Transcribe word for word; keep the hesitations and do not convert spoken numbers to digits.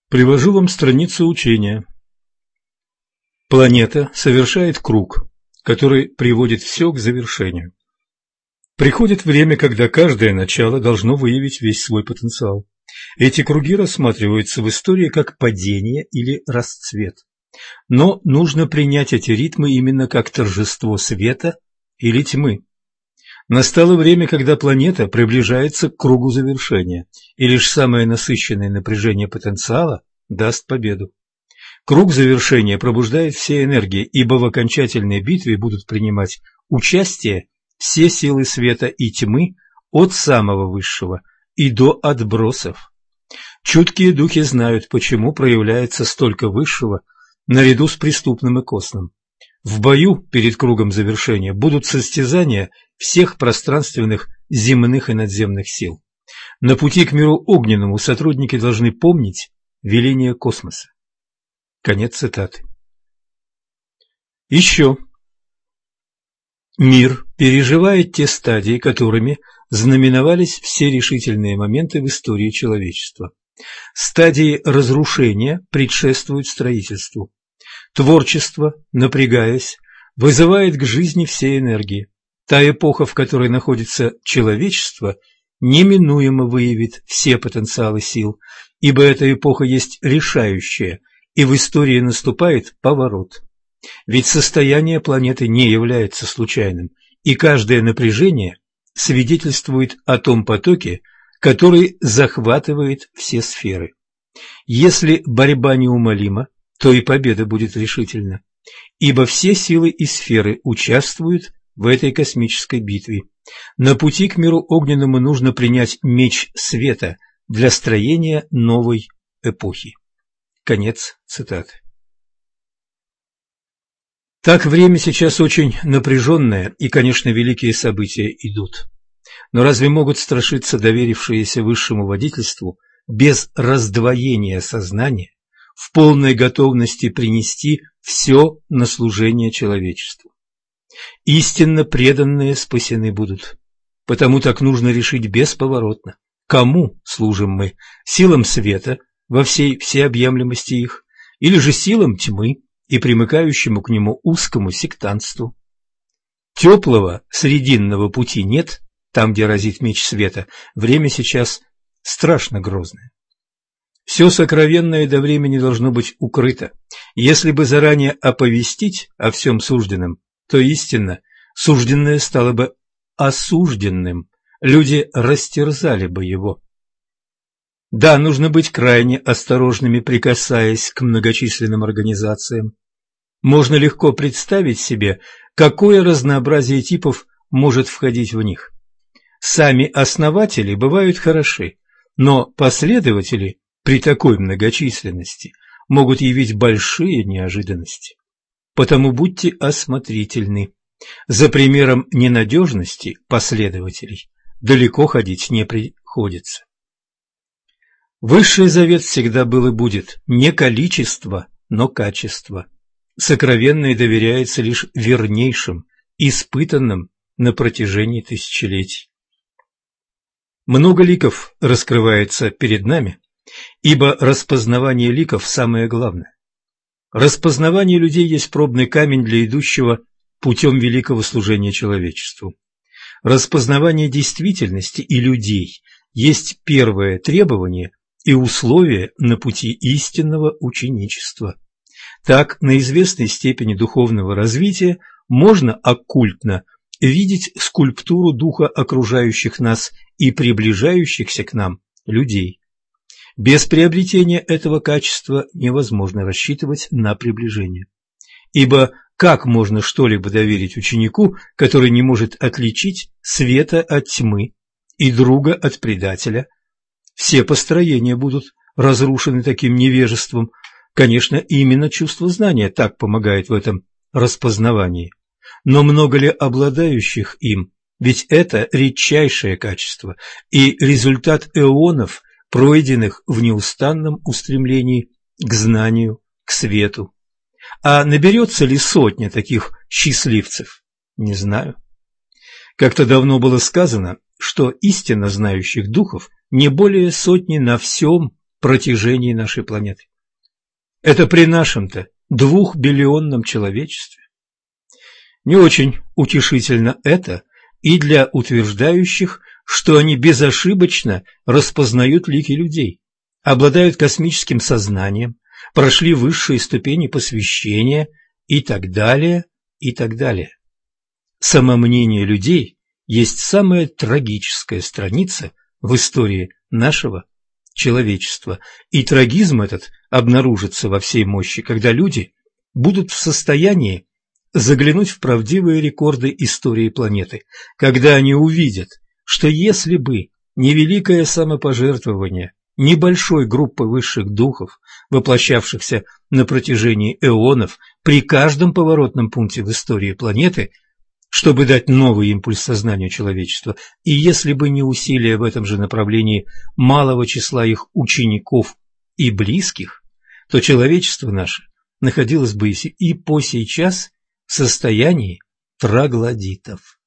Привожу вам страницу учения. Планета совершает круг, который приводит все к завершению. Приходит время, когда каждое начало должно выявить весь свой потенциал. Эти круги рассматриваются в истории как падение или расцвет. Но нужно принять эти ритмы именно как торжество света или тьмы. Настало время, когда планета приближается к кругу завершения, и лишь самое насыщенное напряжение потенциала даст победу. Круг завершения пробуждает все энергии, ибо в окончательной битве будут принимать участие все силы света и тьмы от самого высшего и до отбросов. Чуткие духи знают, почему проявляется столько высшего наряду с преступным и косным. В бою перед кругом завершения будут состязания всех пространственных, земных и надземных сил. На пути к миру огненному сотрудники должны помнить веление космоса. Конец цитаты. Еще. Мир переживает те стадии, которыми знаменовались все решительные моменты в истории человечества. Стадии разрушения предшествуют строительству. Творчество, напрягаясь, вызывает к жизни все энергии. Та эпоха, в которой находится человечество, неминуемо выявит все потенциалы сил, ибо эта эпоха есть решающая, и в истории наступает поворот. Ведь состояние планеты не является случайным, и каждое напряжение свидетельствует о том потоке, который захватывает все сферы. Если борьба неумолима, то и победа будет решительна, ибо все силы и сферы участвуют в этой космической битве. На пути к миру огненному нужно принять меч света для строения новой эпохи. Конец цитаты. Так, время сейчас очень напряженное, и, конечно, великие события идут. Но разве могут страшиться доверившиеся высшему водительству без раздвоения сознания, в полной готовности принести все на служение человечеству? Истинно преданные спасены будут, потому так нужно решить бесповоротно, кому служим мы: силам света во всей всеобъемлемости их, или же силам тьмы и примыкающему к нему узкому сектантству. Теплого срединного пути нет, там, где разит меч света. Время сейчас страшно грозное. Все сокровенное до времени должно быть укрыто. Если бы заранее оповестить о всем сужденном, то истинно сужденное стало бы осужденным, люди растерзали бы его. Да, нужно быть крайне осторожными, прикасаясь к многочисленным организациям. Можно легко представить себе, какое разнообразие типов может входить в них. Сами основатели бывают хороши, но последователи при такой многочисленности могут явить большие неожиданности. Потому будьте осмотрительны. За примером ненадежности последователей далеко ходить не приходится. Высший завет всегда был и будет не количество, но качество. Сокровенное доверяется лишь вернейшим, испытанным на протяжении тысячелетий. Много ликов раскрывается перед нами, ибо распознавание ликов самое главное. Распознавание людей есть пробный камень для идущего путем великого служения человечеству. Распознавание действительности и людей есть первое требование и условие на пути истинного ученичества. Так, на известной степени духовного развития можно оккультно видеть скульптуру духа окружающих нас и приближающихся к нам людей. Без приобретения этого качества невозможно рассчитывать на приближение. Ибо как можно что-либо доверить ученику, который не может отличить света от тьмы и друга от предателя? Все построения будут разрушены таким невежеством. Конечно, именно чувство знания так помогает в этом распознавании. Но много ли обладающих им? Ведь это редчайшее качество и результат эонов, пройденных в неустанном устремлении к знанию, к свету. А наберется ли сотня таких счастливцев? Не знаю. Как-то давно было сказано, что истинно знающих духов не более сотни на всем протяжении нашей планеты. Это при нашем-то двухбиллионном человечестве. Не очень утешительно это и для утверждающих, что они безошибочно распознают лики людей, обладают космическим сознанием, прошли высшие ступени посвящения и так далее, и так далее. Самомнение людей есть самая трагическая страница в истории нашего человечества, и трагизм этот обнаружится во всей мощи, когда люди будут в состоянии заглянуть в правдивые рекорды истории планеты, когда они увидят, что если бы не великое самопожертвование небольшой группы высших духов, воплощавшихся на протяжении эонов при каждом поворотном пункте в истории планеты, чтобы дать новый импульс сознанию человечества, и если бы не усилия в этом же направлении малого числа их учеников и близких, то человечество наше находилось бы и по сейчас в состоянии троглодитов.